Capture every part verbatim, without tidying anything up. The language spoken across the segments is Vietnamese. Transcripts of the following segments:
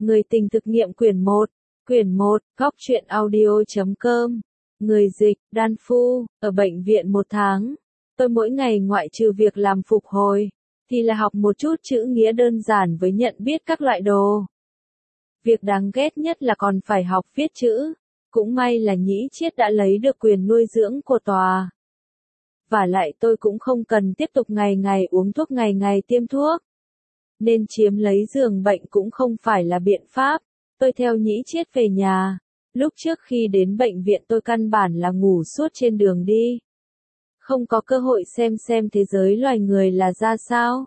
Người tình thực nghiệm quyển một. Quyển một, góc truyện audio chấm com. Người dịch, Đan Phu, ở bệnh viện một tháng. Tôi mỗi ngày ngoại trừ việc làm phục hồi, thì là học một chút chữ nghĩa đơn giản với nhận biết các loại đồ. Việc đáng ghét nhất là còn phải học viết chữ. Cũng may là Nhĩ Chiết đã lấy được quyền nuôi dưỡng của tòa. Và lại tôi cũng không cần tiếp tục ngày ngày uống thuốc ngày ngày tiêm thuốc. Nên chiếm lấy giường bệnh cũng không phải là biện pháp. Tôi theo Nhĩ Chiết về nhà. Lúc trước khi đến bệnh viện tôi căn bản là ngủ suốt trên đường đi. Không có cơ hội xem xem thế giới loài người là ra sao.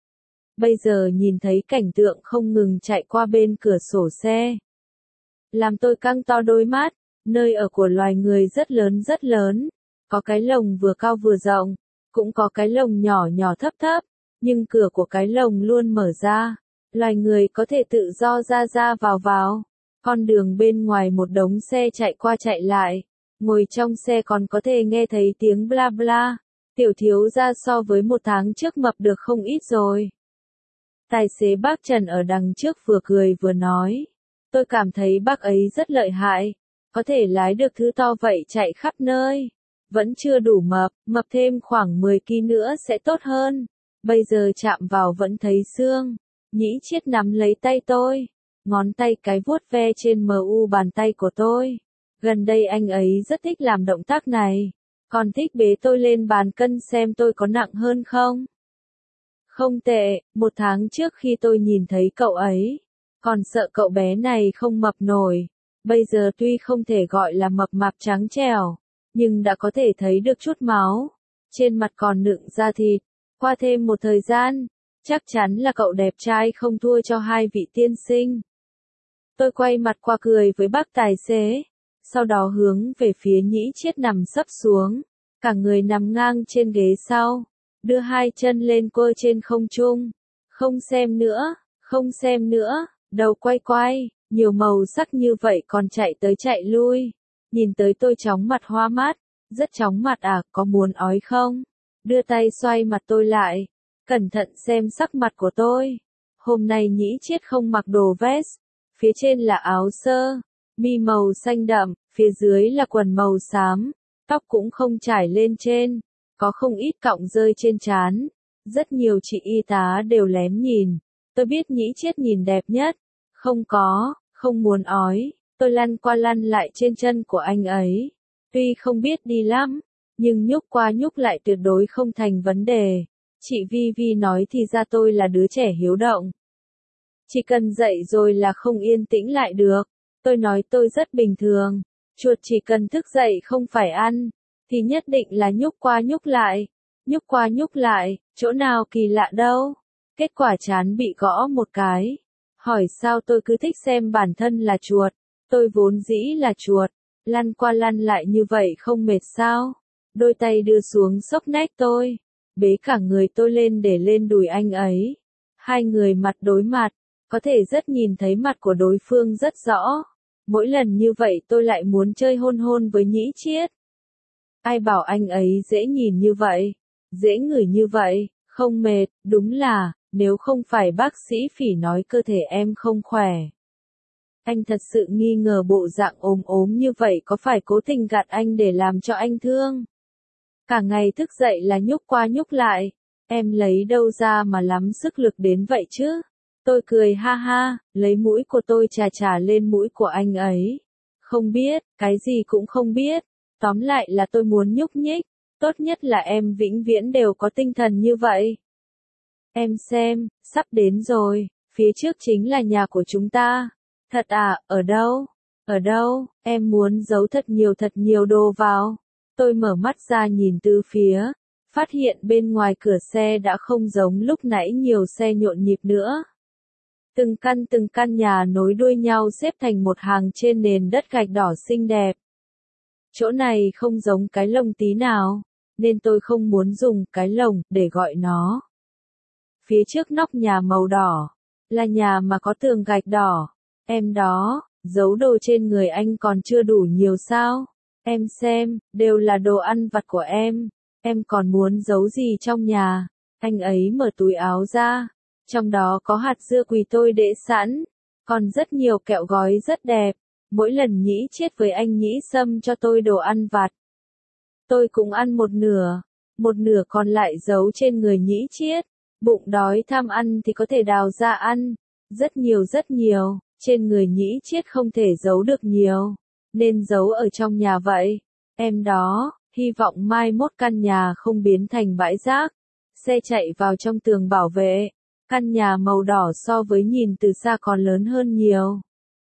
Bây giờ nhìn thấy cảnh tượng không ngừng chạy qua bên cửa sổ xe. Làm tôi căng to đôi mắt, nơi ở của loài người rất lớn rất lớn. Có cái lồng vừa cao vừa rộng, cũng có cái lồng nhỏ nhỏ thấp thấp, nhưng cửa của cái lồng luôn mở ra. Loài người có thể tự do ra ra vào vào. Con đường bên ngoài một đống xe chạy qua chạy lại. Ngồi trong xe còn có thể nghe thấy tiếng bla bla. Tiểu thiếu gia so với một tháng trước mập được không ít rồi. Tài xế bác Trần ở đằng trước vừa cười vừa nói. Tôi cảm thấy bác ấy rất lợi hại. Có thể lái được thứ to vậy chạy khắp nơi. Vẫn chưa đủ mập, mập thêm khoảng mười ki lô gam nữa sẽ tốt hơn. Bây giờ chạm vào vẫn thấy xương. Nhĩ Chiết nắm lấy tay tôi. Ngón tay cái vuốt ve trên mu bàn tay của tôi. Gần đây anh ấy rất thích làm động tác này. Còn thích bế tôi lên bàn cân xem tôi có nặng hơn không. Không tệ, một tháng trước khi tôi nhìn thấy cậu ấy. Còn sợ cậu bé này không mập nổi. Bây giờ tuy không thể gọi là mập mạp trắng trẻo. Nhưng đã có thể thấy được chút máu. Trên mặt còn nựng da thịt. Qua thêm một thời gian. Chắc chắn là cậu đẹp trai không thua cho hai vị tiên sinh. Tôi quay mặt qua cười với bác tài xế. Sau đó hướng về phía Nhĩ Chiết nằm sấp xuống. Cả người nằm ngang trên ghế sau. Đưa hai chân lên cơ trên không trung. Không xem nữa, không xem nữa. Đầu quay quay, nhiều màu sắc như vậy còn chạy tới chạy lui. Nhìn tới tôi chóng mặt hoa mắt. Rất chóng mặt à, có muốn ói không? Đưa tay xoay mặt tôi lại. Cẩn thận xem sắc mặt của tôi. Hôm nay Nhĩ Chiết không mặc đồ vest. Phía trên là áo sơ, mi màu xanh đậm, phía dưới là quần màu xám. Tóc cũng không trải lên trên. Có không ít cọng rơi trên trán. Rất nhiều chị y tá đều lén nhìn. Tôi biết Nhĩ Chiết nhìn đẹp nhất. Không có, không muốn ói. Tôi lăn qua lăn lại trên chân của anh ấy. Tuy không biết đi lắm, nhưng nhúc qua nhúc lại tuyệt đối không thành vấn đề. Chị Vi Vi nói thì ra tôi là đứa trẻ hiếu động. Chỉ cần dậy rồi là không yên tĩnh lại được. Tôi nói tôi rất bình thường. Chuột chỉ cần thức dậy không phải ăn, thì nhất định là nhúc qua nhúc lại. Nhúc qua nhúc lại, chỗ nào kỳ lạ đâu. Kết quả trán bị gõ một cái. Hỏi sao tôi cứ thích xem bản thân là chuột. Tôi vốn dĩ là chuột. Lăn qua lăn lại như vậy không mệt sao? Đôi tay đưa xuống xốc nách tôi. Bế cả người tôi lên để lên đùi anh ấy. Hai người mặt đối mặt. Có thể rất nhìn thấy mặt của đối phương rất rõ. Mỗi lần như vậy tôi lại muốn chơi hôn hôn với Nhĩ Chiết. Ai bảo anh ấy dễ nhìn như vậy? Dễ ngửi như vậy? Không mệt, đúng là, nếu không phải bác sĩ Phỉ nói cơ thể em không khỏe. Anh thật sự nghi ngờ bộ dạng ốm ốm như vậy có phải cố tình gạt anh để làm cho anh thương. Cả ngày thức dậy là nhúc qua nhúc lại. Em lấy đâu ra mà lắm sức lực đến vậy chứ? Tôi cười ha ha, lấy mũi của tôi chà chà lên mũi của anh ấy. Không biết, cái gì cũng không biết. Tóm lại là tôi muốn nhúc nhích. Tốt nhất là em vĩnh viễn đều có tinh thần như vậy. Em xem, sắp đến rồi. Phía trước chính là nhà của chúng ta. Thật à, ở đâu? Ở đâu? Em muốn giấu thật nhiều thật nhiều đồ vào. Tôi mở mắt ra nhìn từ phía. Phát hiện bên ngoài cửa xe đã không giống lúc nãy nhiều xe nhộn nhịp nữa. Từng căn từng căn nhà nối đuôi nhau xếp thành một hàng trên nền đất gạch đỏ xinh đẹp. Chỗ này không giống cái lồng tí nào, nên tôi không muốn dùng cái lồng để gọi nó. Phía trước nóc nhà màu đỏ, là nhà mà có tường gạch đỏ. Em đó, giấu đồ trên người anh còn chưa đủ nhiều sao? Em xem, đều là đồ ăn vặt của em. Em còn muốn giấu gì trong nhà? Anh ấy mở túi áo ra. Trong đó có hạt dưa quỳ tôi để sẵn. Còn rất nhiều kẹo gói rất đẹp. Mỗi lần Nhĩ Chiết với anh Nhĩ Sâm cho tôi đồ ăn vặt, tôi cũng ăn một nửa, một nửa còn lại giấu trên người Nhĩ Chiết. Bụng đói tham ăn thì có thể đào ra ăn. Rất nhiều rất nhiều, trên người Nhĩ Chiết không thể giấu được nhiều, nên giấu ở trong nhà vậy. Em đó, hy vọng mai mốt căn nhà không biến thành bãi rác. Xe chạy vào trong tường bảo vệ. Căn nhà màu đỏ so với nhìn từ xa còn lớn hơn nhiều.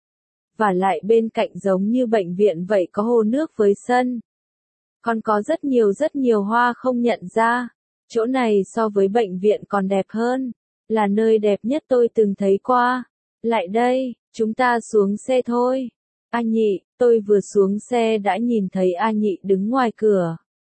Và lại bên cạnh giống như bệnh viện vậy, có hồ nước với sân. Còn có rất nhiều rất nhiều hoa không nhận ra. Chỗ này so với bệnh viện còn đẹp hơn. Là nơi đẹp nhất tôi từng thấy qua. Lại đây, chúng ta xuống xe thôi. A Nhị, tôi vừa xuống xe đã nhìn thấy A Nhị đứng ngoài cửa.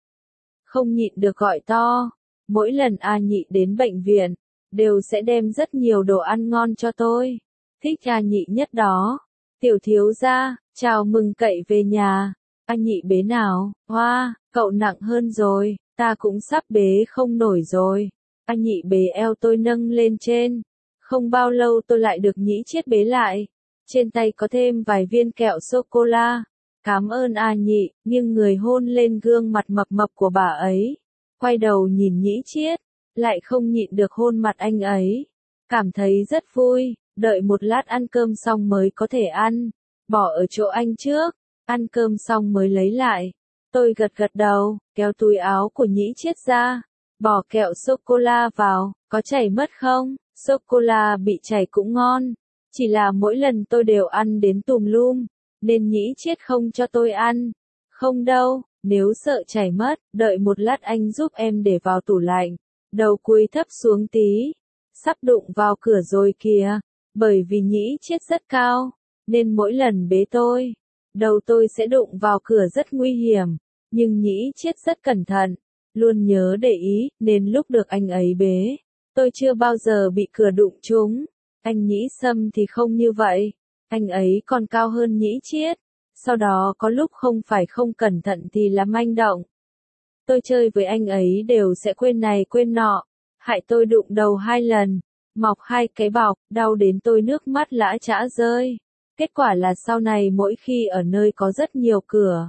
Không nhịn được gọi to. Mỗi lần A Nhị đến bệnh viện, đều sẽ đem rất nhiều đồ ăn ngon cho tôi. Thích A Nhị nhất đó. Tiểu thiếu gia, chào mừng cậy về nhà. A Nhị bế nào? Hoa, cậu nặng hơn rồi, ta cũng sắp bế không nổi rồi. A Nhị bế eo tôi nâng lên trên. Không bao lâu tôi lại được Nhĩ Chiết bế lại. Trên tay có thêm vài viên kẹo sô-cô-la. Cảm ơn A Nhị, nghiêng người hôn lên gương mặt mập mập của bà ấy. Quay đầu nhìn Nhĩ Chiết, lại không nhịn được hôn mặt anh ấy. Cảm thấy rất vui, đợi một lát ăn cơm xong mới có thể ăn. Bỏ ở chỗ anh trước, ăn cơm xong mới lấy lại. Tôi gật gật đầu, kéo túi áo của Nhĩ Chiết ra. Bỏ kẹo sô-cô-la vào, có chảy mất không? Sô-cô-la bị chảy cũng ngon. Chỉ là mỗi lần tôi đều ăn đến tùm lum, nên Nhĩ Chiết không cho tôi ăn. Không đâu, nếu sợ chảy mất, đợi một lát anh giúp em để vào tủ lạnh. Đầu cúi thấp xuống tí. Sắp đụng vào cửa rồi kìa. Bởi vì Nhĩ Chiết rất cao, nên mỗi lần bế tôi, đầu tôi sẽ đụng vào cửa rất nguy hiểm. Nhưng Nhĩ Chiết rất cẩn thận, luôn nhớ để ý, nên lúc được anh ấy bế, tôi chưa bao giờ bị cửa đụng trúng. Anh Nhĩ Sâm thì không như vậy. Anh ấy còn cao hơn Nhĩ Chiết. Sau đó có lúc không phải không cẩn thận thì là manh động. Tôi chơi với anh ấy đều sẽ quên này quên nọ. Hại tôi đụng đầu hai lần. Mọc hai cái bọc, đau đến tôi nước mắt lã chã rơi. Kết quả là sau này mỗi khi ở nơi có rất nhiều cửa,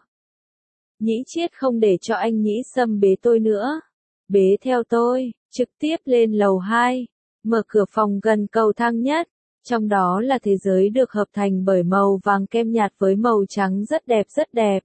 Nhĩ Chiết không để cho anh Nhĩ Sâm bế tôi nữa. Bế theo tôi, trực tiếp lên lầu hai. Mở cửa phòng gần cầu thang nhất. Trong đó là thế giới được hợp thành bởi màu vàng kem nhạt với màu trắng rất đẹp rất đẹp.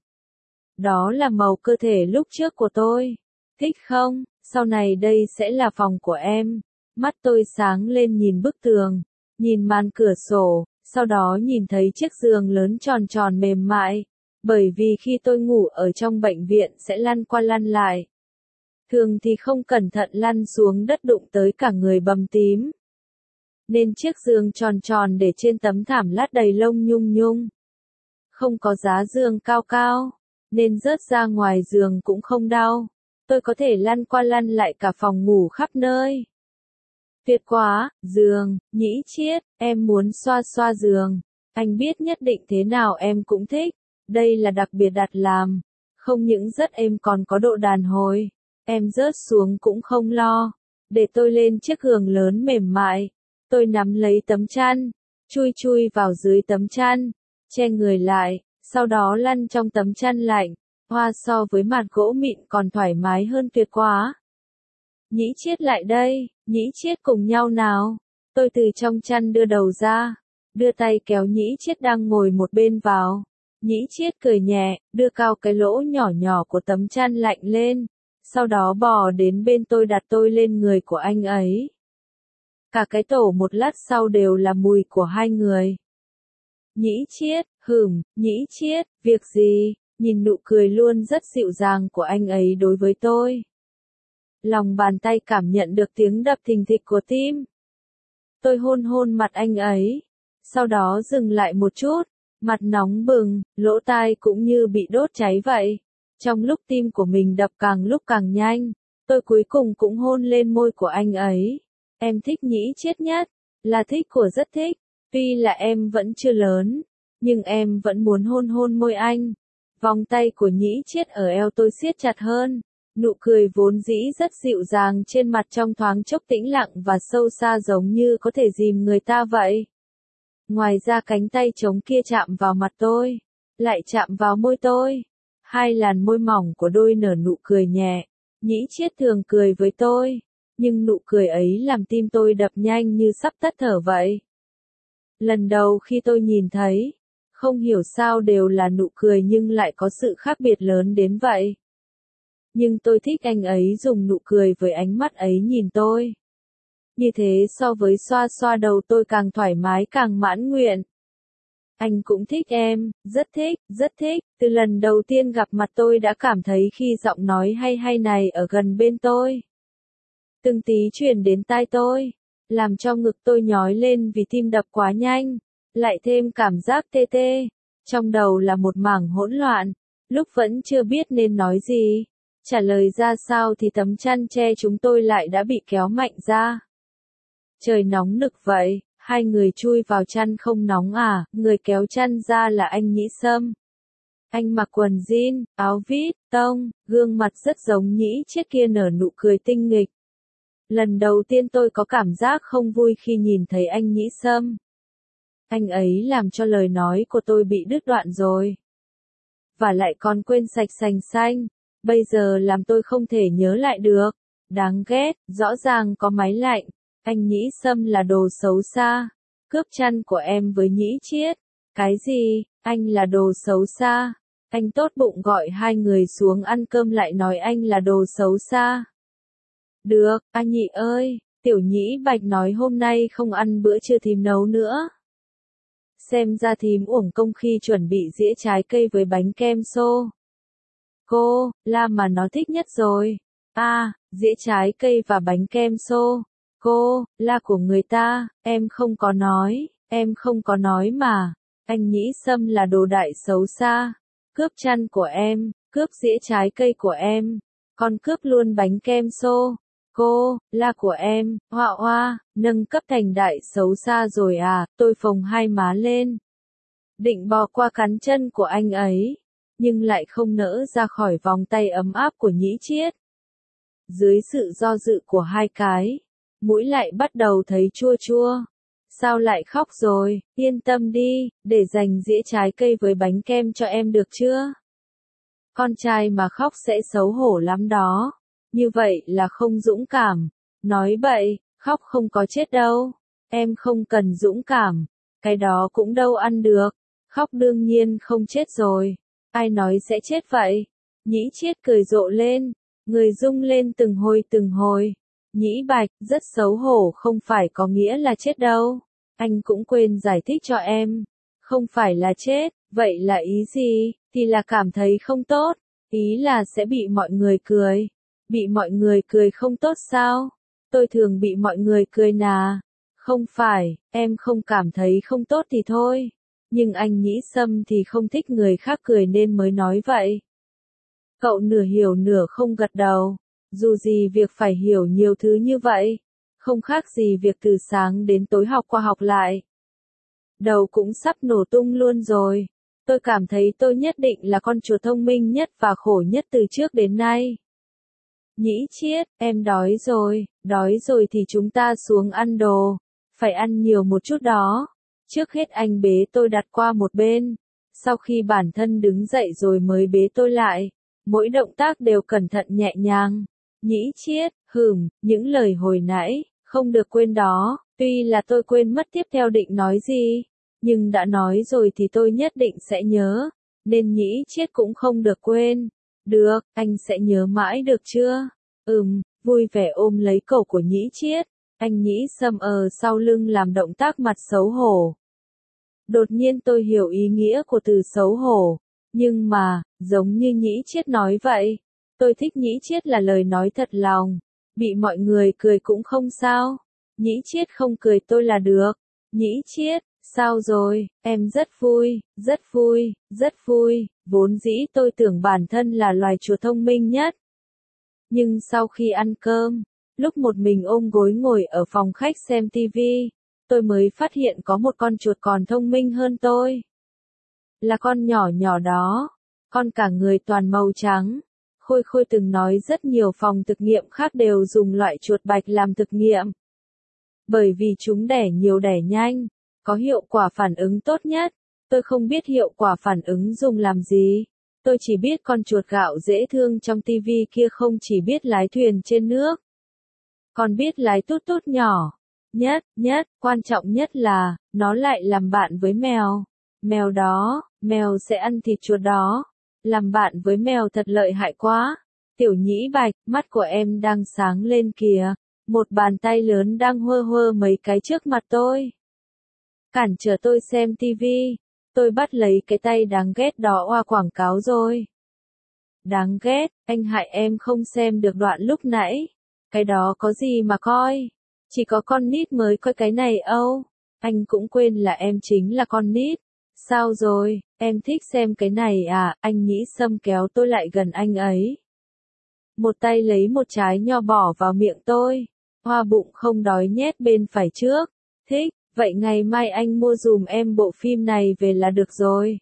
Đó là màu cơ thể lúc trước của tôi. Thích không? Sau này đây sẽ là phòng của em. Mắt tôi sáng lên nhìn bức tường, nhìn màn cửa sổ, sau đó nhìn thấy chiếc giường lớn tròn tròn mềm mại. Bởi vì khi tôi ngủ ở trong bệnh viện sẽ lăn qua lăn lại. Thường thì không cẩn thận lăn xuống đất đụng tới cả người bầm tím. Nên chiếc giường tròn tròn để trên tấm thảm lát đầy lông nhung nhung. Không có giá giường cao cao, nên rớt ra ngoài giường cũng không đau. Tôi có thể lăn qua lăn lại cả phòng ngủ khắp nơi. Tuyệt quá, giường, Nhĩ Chiết, em muốn xoa xoa giường. Anh biết nhất định thế nào em cũng thích. Đây là đặc biệt đặt làm. Không những rất êm còn có độ đàn hồi. Em rớt xuống cũng không lo. Để tôi lên chiếc giường lớn mềm mại. Tôi nắm lấy tấm chăn, chui chui vào dưới tấm chăn, che người lại, sau đó lăn trong tấm chăn lạnh. Hoa so với mặt gỗ mịn còn thoải mái hơn tuyệt quá. Nhĩ Chiết lại đây, Nhĩ Chiết cùng nhau nào. Tôi từ trong chăn đưa đầu ra, đưa tay kéo Nhĩ Chiết đang ngồi một bên vào. Nhĩ Chiết cười nhẹ, đưa cao cái lỗ nhỏ nhỏ của tấm chăn lạnh lên, sau đó bò đến bên tôi đặt tôi lên người của anh ấy. Cả cái tổ một lát sau đều là mùi của hai người. Nhĩ Chiết, hửm, Nhĩ Chiết, việc gì? Nhìn nụ cười luôn rất dịu dàng của anh ấy đối với tôi. Lòng bàn tay cảm nhận được tiếng đập thình thịch của tim. Tôi hôn hôn mặt anh ấy. Sau đó dừng lại một chút. Mặt nóng bừng, lỗ tai cũng như bị đốt cháy vậy. Trong lúc tim của mình đập càng lúc càng nhanh, tôi cuối cùng cũng hôn lên môi của anh ấy. Em thích Nhĩ Chiết nhất, là thích của rất thích. Tuy là em vẫn chưa lớn, nhưng em vẫn muốn hôn hôn môi anh. Vòng tay của Nhĩ Chiết ở eo tôi siết chặt hơn. Nụ cười vốn dĩ rất dịu dàng trên mặt trong thoáng chốc tĩnh lặng và sâu xa giống như có thể dìm người ta vậy. Ngoài ra cánh tay trống kia chạm vào mặt tôi, lại chạm vào môi tôi. Hai làn môi mỏng của đôi nở nụ cười nhẹ. Nhĩ Chiết thường cười với tôi, nhưng nụ cười ấy làm tim tôi đập nhanh như sắp tắt thở vậy. Lần đầu khi tôi nhìn thấy, không hiểu sao đều là nụ cười nhưng lại có sự khác biệt lớn đến vậy. Nhưng tôi thích anh ấy dùng nụ cười với ánh mắt ấy nhìn tôi. Như thế so với xoa xoa đầu tôi càng thoải mái càng mãn nguyện. Anh cũng thích em, rất thích, rất thích. Từ lần đầu tiên gặp mặt tôi đã cảm thấy khi giọng nói hay hay này ở gần bên tôi. Từng tí truyền đến tai tôi, làm cho ngực tôi nhói lên vì tim đập quá nhanh, lại thêm cảm giác tê tê. Trong đầu là một mảng hỗn loạn, lúc vẫn chưa biết nên nói gì, trả lời ra sao thì tấm chăn che chúng tôi lại đã bị kéo mạnh ra. Trời nóng nực vậy, hai người chui vào chăn không nóng à, người kéo chăn ra là anh Nhĩ Sâm. Anh mặc quần jean, áo vít, tông, gương mặt rất giống Nhĩ Chiết kia nở nụ cười tinh nghịch. Lần đầu tiên tôi có cảm giác không vui khi nhìn thấy anh Nhĩ Sâm. Anh ấy làm cho lời nói của tôi bị đứt đoạn rồi. Và lại còn quên sạch sành xanh, bây giờ làm tôi không thể nhớ lại được. Đáng ghét, rõ ràng có máy lạnh. Anh Nhĩ Sâm là đồ xấu xa, cướp chăn của em với Nhĩ Chiết. Cái gì, anh là đồ xấu xa? Anh tốt bụng gọi hai người xuống ăn cơm lại nói anh là đồ xấu xa. Được, anh Nhị ơi, tiểu Nhĩ Bạch nói hôm nay không ăn bữa trưa thím nấu nữa. Xem ra thím uổng công khi chuẩn bị dĩa trái cây với bánh kem xô. Cô, là mà nó thích nhất rồi. À, dĩa trái cây và bánh kem xô. Cô, là của người ta, em không có nói, em không có nói mà. Anh Nhĩ Sâm là đồ đại xấu xa. Cướp chăn của em, cướp dĩa trái cây của em, còn cướp luôn bánh kem xô. Cô, là của em, hoa hoa, nâng cấp thành đại xấu xa rồi à, tôi phồng hai má lên. Định bò qua cắn chân của anh ấy, nhưng lại không nỡ ra khỏi vòng tay ấm áp của Nhĩ Chiết. Dưới sự do dự của hai cái, mũi lại bắt đầu thấy chua chua. Sao lại khóc rồi, yên tâm đi, để dành dĩa trái cây với bánh kem cho em được chưa? Con trai mà khóc sẽ xấu hổ lắm đó. Như vậy là không dũng cảm. Nói bậy, khóc không có chết đâu. Em không cần dũng cảm. Cái đó cũng đâu ăn được. Khóc đương nhiên không chết rồi. Ai nói sẽ chết vậy? Nhĩ Chiết cười rộ lên. Người rung lên từng hồi từng hồi. Nhĩ Bạch, rất xấu hổ không phải có nghĩa là chết đâu. Anh cũng quên giải thích cho em. Không phải là chết, vậy là ý gì? Thì là cảm thấy không tốt. Ý là sẽ bị mọi người cười. Bị mọi người cười không tốt sao? Tôi thường bị mọi người cười nà. Không phải, em không cảm thấy không tốt thì thôi. Nhưng anh Nhĩ Sâm thì không thích người khác cười nên mới nói vậy. Cậu nửa hiểu nửa không gật đầu. Dù gì việc phải hiểu nhiều thứ như vậy, không khác gì việc từ sáng đến tối học qua học lại. Đầu cũng sắp nổ tung luôn rồi. Tôi cảm thấy tôi nhất định là con chuột thông minh nhất và khổ nhất từ trước đến nay. Nhĩ Chiết, em đói rồi, đói rồi thì chúng ta xuống ăn đồ. Phải ăn nhiều một chút đó. Trước hết anh bế tôi đặt qua một bên. Sau khi bản thân đứng dậy rồi mới bế tôi lại. Mỗi động tác đều cẩn thận nhẹ nhàng. Nhĩ Chiết, hừm, những lời hồi nãy, không được quên đó. Tuy là tôi quên mất tiếp theo định nói gì, nhưng đã nói rồi thì tôi nhất định sẽ nhớ. Nên Nhĩ Chiết cũng không được quên. Được, anh sẽ nhớ mãi được chưa? Ừm, vui vẻ ôm lấy cổ của Nhĩ Chiết. Anh Nhĩ Sâm ở sau lưng làm động tác mặt xấu hổ. Đột nhiên tôi hiểu ý nghĩa của từ xấu hổ. Nhưng mà, giống như Nhĩ Chiết nói vậy, tôi thích Nhĩ Chiết là lời nói thật lòng. Bị mọi người cười cũng không sao. Nhĩ Chiết không cười tôi là được. Nhĩ Chiết, sao rồi, em rất vui, rất vui, rất vui. Vốn dĩ tôi tưởng bản thân là loài chuột thông minh nhất. Nhưng sau khi ăn cơm, lúc một mình ôm gối ngồi ở phòng khách xem tivi, tôi mới phát hiện có một con chuột còn thông minh hơn tôi. Là con nhỏ nhỏ đó, con cả người toàn màu trắng. Khôi Khôi từng nói rất nhiều phòng thực nghiệm khác đều dùng loại chuột bạch làm thực nghiệm. Bởi vì chúng đẻ nhiều đẻ nhanh, có hiệu quả phản ứng tốt nhất. Tôi không biết hiệu quả phản ứng dùng làm gì. Tôi chỉ biết con chuột gạo dễ thương trong tivi kia không chỉ biết lái thuyền trên nước, còn biết lái tút tút nhỏ. Nhất, nhất, quan trọng nhất là, nó lại làm bạn với mèo. Mèo đó, mèo sẽ ăn thịt chuột đó. Làm bạn với mèo thật lợi hại quá. Tiểu Nhĩ Bạch, mắt của em đang sáng lên kìa. Một bàn tay lớn đang hơ hơ mấy cái trước mặt tôi. Cản trở tôi xem tivi. Tôi bắt lấy cái tay đáng ghét đó qua quảng cáo rồi. Đáng ghét, anh hại em không xem được đoạn lúc nãy. Cái đó có gì mà coi. Chỉ có con nít mới coi cái này âu. Anh cũng quên là em chính là con nít. Sao rồi, em thích xem cái này à? Anh Nhĩ Sâm kéo tôi lại gần anh ấy. Một tay lấy một trái nho bỏ vào miệng tôi. Hoa bụng không đói nhét bên phải trước. Thích, vậy ngày mai anh mua dùm em bộ phim này về là được rồi.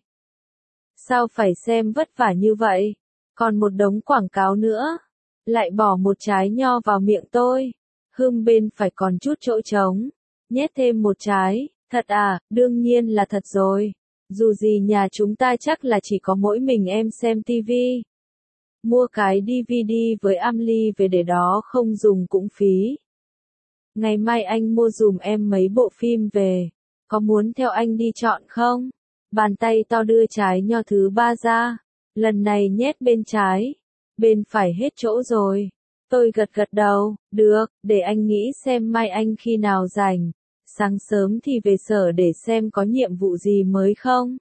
Sao phải xem vất vả như vậy? Còn một đống quảng cáo nữa. Lại bỏ một trái nho vào miệng tôi. Hương bên phải còn chút chỗ trống. Nhét thêm một trái. Thật à, đương nhiên là thật rồi. Dù gì nhà chúng ta chắc là chỉ có mỗi mình em xem tivi. Mua cái đê vê đê với Amly về để đó không dùng cũng phí. Ngày mai anh mua dùm em mấy bộ phim về. Có muốn theo anh đi chọn không? Bàn tay to đưa trái nho thứ ba ra. Lần này nhét bên trái. Bên phải hết chỗ rồi. Tôi gật gật đầu. Được, để anh nghĩ xem mai anh khi nào rảnh. Sáng sớm thì về sở để xem có nhiệm vụ gì mới không.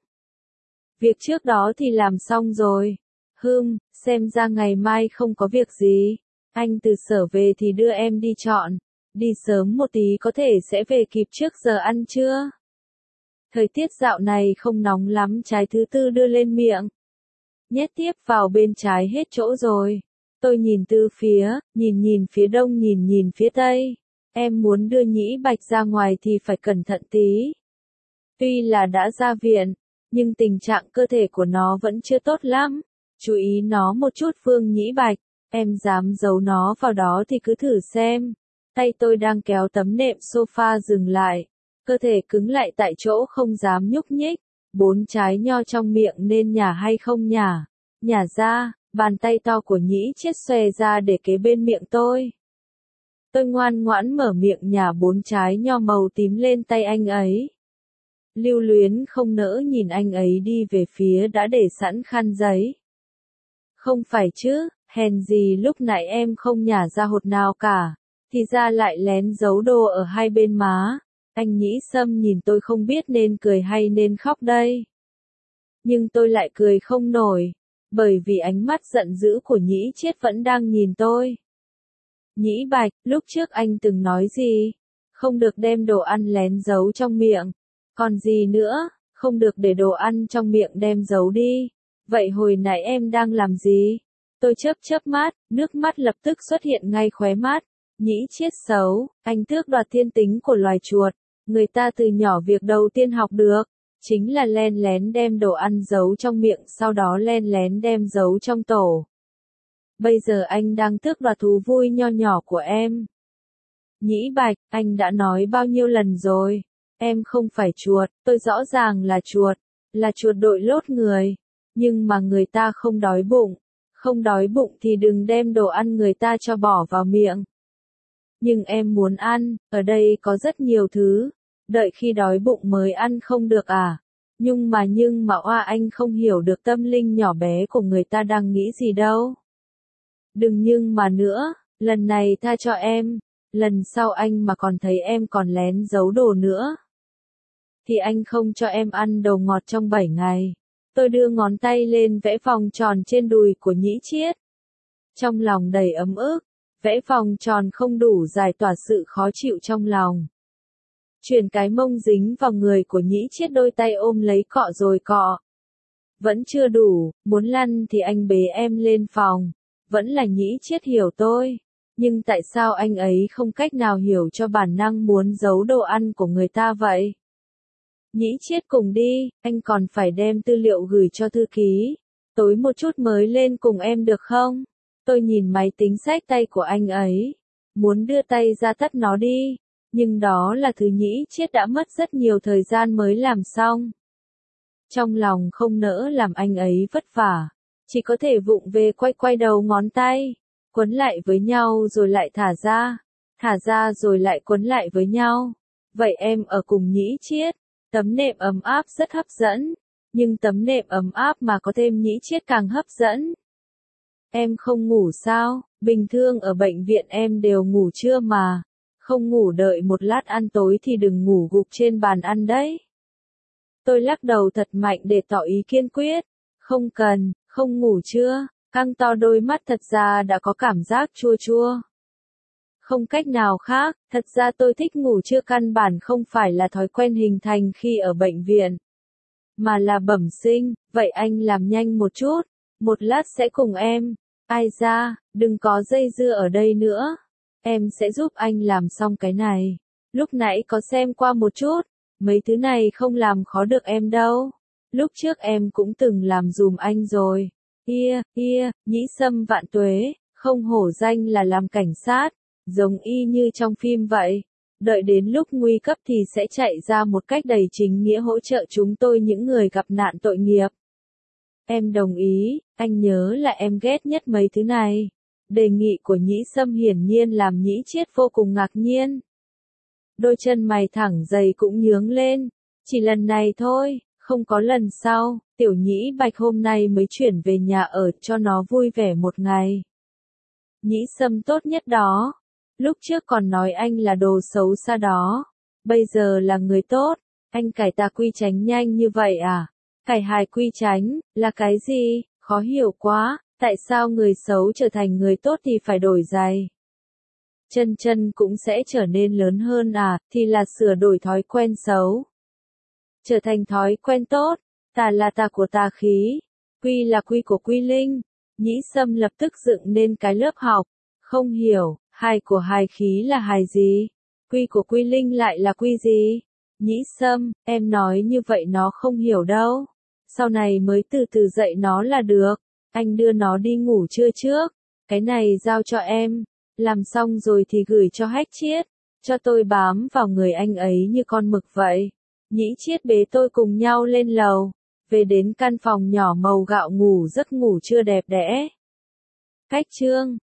Việc trước đó thì làm xong rồi. Hừm, xem ra ngày mai không có việc gì. Anh từ sở về thì đưa em đi chọn. Đi sớm một tí có thể sẽ về kịp trước giờ ăn trưa. Thời tiết dạo này không nóng lắm, trái thứ tư đưa lên miệng. Nhét tiếp vào bên trái hết chỗ rồi. Tôi nhìn từ phía, nhìn nhìn phía đông nhìn nhìn phía tây. Em muốn đưa Nhĩ Bạch ra ngoài thì phải cẩn thận tí. Tuy là đã ra viện, nhưng tình trạng cơ thể của nó vẫn chưa tốt lắm. Chú ý nó một chút Phương Nhĩ Bạch. Em dám giấu nó vào đó thì cứ thử xem. Tay tôi đang kéo tấm nệm sofa dừng lại. Cơ thể cứng lại tại chỗ không dám nhúc nhích. Bốn trái nho trong miệng nên nhả hay không nhả. Nhả ra, bàn tay to của Nhĩ Chiết xòe ra để kế bên miệng tôi. Tôi ngoan ngoãn mở miệng nhả bốn trái nho màu tím lên tay anh ấy. Lưu luyến không nỡ nhìn anh ấy đi về phía đã để sẵn khăn giấy. Không phải chứ, hèn gì lúc nãy em không nhả ra hột nào cả. Thì ra lại lén giấu đồ ở hai bên má. Anh Nhĩ Sâm nhìn tôi không biết nên cười hay nên khóc đây. Nhưng tôi lại cười không nổi. Bởi vì ánh mắt giận dữ của Nhĩ Chiết vẫn đang nhìn tôi. Nhĩ Bạch, lúc trước anh từng nói gì? Không được đem đồ ăn lén giấu trong miệng. Còn gì nữa? Không được để đồ ăn trong miệng đem giấu đi. Vậy hồi nãy em đang làm gì? Tôi chớp chớp mắt, nước mắt lập tức xuất hiện ngay khóe mắt. Nhĩ Chiết xấu, anh tước đoạt thiên tính của loài chuột. Người ta từ nhỏ việc đầu tiên học được, chính là len lén đem đồ ăn giấu trong miệng sau đó len lén đem giấu trong tổ. Bây giờ anh đang tước đoạt thú vui nho nhỏ của em. Nhĩ Bạch, anh đã nói bao nhiêu lần rồi. Em không phải chuột, tôi rõ ràng là chuột. Là chuột đội lốt người. Nhưng mà người ta không đói bụng. Không đói bụng thì đừng đem đồ ăn người ta cho bỏ vào miệng. Nhưng em muốn ăn, ở đây có rất nhiều thứ. Đợi khi đói bụng mới ăn không được à? Nhưng mà nhưng mà oa anh không hiểu được tâm linh nhỏ bé của người ta đang nghĩ gì đâu. Đừng nhưng mà nữa, lần này tha cho em. Lần sau anh mà còn thấy em còn lén giấu đồ nữa. Thì anh không cho em ăn đồ ngọt trong bảy ngày. Tôi đưa ngón tay lên vẽ vòng tròn trên đùi của Nhĩ Chiết. Trong lòng đầy ấm ức. Vẽ vòng tròn không đủ giải tỏa sự khó chịu trong lòng. Chuyển cái mông dính vào người của Nhĩ Chiết đôi tay ôm lấy cọ rồi cọ. Vẫn chưa đủ, muốn lăn thì anh bế em lên phòng. Vẫn là Nhĩ Chiết hiểu tôi. Nhưng tại sao anh ấy không cách nào hiểu cho bản năng muốn giấu đồ ăn của người ta vậy? Nhĩ Chiết cùng đi, anh còn phải đem tư liệu gửi cho thư ký. Tối một chút mới lên cùng em được không? Tôi nhìn máy tính xách tay của anh ấy. Muốn đưa tay ra tắt nó đi. nhưng đó là thứ Nhĩ Chiết đã mất rất nhiều thời gian mới làm xong. Trong lòng không nỡ làm anh ấy vất vả, chỉ có thể vụng về quay quay đầu ngón tay, quấn lại với nhau rồi lại thả ra, thả ra rồi lại quấn lại với nhau. Vậy em ở cùng Nhĩ Chiết, tấm nệm ấm áp rất hấp dẫn, nhưng tấm nệm ấm áp mà có thêm Nhĩ Chiết càng hấp dẫn. Em không ngủ sao? Bình thường ở bệnh viện em đều ngủ trưa mà. Không ngủ đợi một lát ăn tối thì đừng ngủ gục trên bàn ăn đấy. Tôi lắc đầu thật mạnh để tỏ ý kiên quyết. Không cần, không ngủ trưa. Căng to đôi mắt thật ra đã có cảm giác chua chua. Không cách nào khác, thật ra tôi thích ngủ trưa căn bản không phải là thói quen hình thành khi ở bệnh viện, mà là bẩm sinh. Vậy anh làm nhanh một chút, một lát sẽ cùng em. Ai ra, đừng có dây dưa ở đây nữa. Em sẽ giúp anh làm xong cái này. Lúc nãy có xem qua một chút, mấy thứ này không làm khó được em đâu. Lúc trước em cũng từng làm dùm anh rồi. Ia, ia, Nhĩ Sâm vạn tuế, không hổ danh là làm cảnh sát, giống y như trong phim vậy. Đợi đến lúc nguy cấp thì sẽ chạy ra một cách đầy chính nghĩa hỗ trợ chúng tôi những người gặp nạn tội nghiệp. Em đồng ý, anh nhớ là em ghét nhất mấy thứ này. Đề nghị của Nhĩ Sâm hiển nhiên làm Nhĩ Chiết vô cùng ngạc nhiên. Đôi chân mày thẳng dày cũng nhướng lên. Chỉ lần này thôi, không có lần sau. Tiểu Nhĩ Bạch hôm nay mới chuyển về nhà ở cho nó vui vẻ một ngày. Nhĩ Sâm tốt nhất đó. Lúc trước còn nói anh là đồ xấu xa đó. Bây giờ là người tốt. Anh cải tà quy chánh nhanh như vậy à? Cải hài quy chánh, là cái gì? Khó hiểu quá. Tại sao người xấu trở thành người tốt thì phải đổi giày? Chân chân cũng sẽ trở nên lớn hơn à, thì là sửa đổi thói quen xấu. Trở thành thói quen tốt, tà là tà của tà khí, quy là quy của quy linh. Nhĩ Sâm lập tức dựng nên cái lớp học. Không hiểu, hài của hài khí là hài gì? Quy của quy linh lại là quy gì? Nhĩ Sâm, em nói như vậy nó không hiểu đâu. Sau này mới từ từ dạy nó là được. Anh đưa nó đi ngủ trưa trước. Cái này giao cho em. Làm xong rồi thì gửi cho Hách Chiết. Cho tôi bám vào người anh ấy như con mực vậy. Nhĩ Chiết bế tôi cùng nhau lên lầu. Về đến căn phòng nhỏ màu gạo ngủ giấc ngủ trưa đẹp đẽ. Cách chương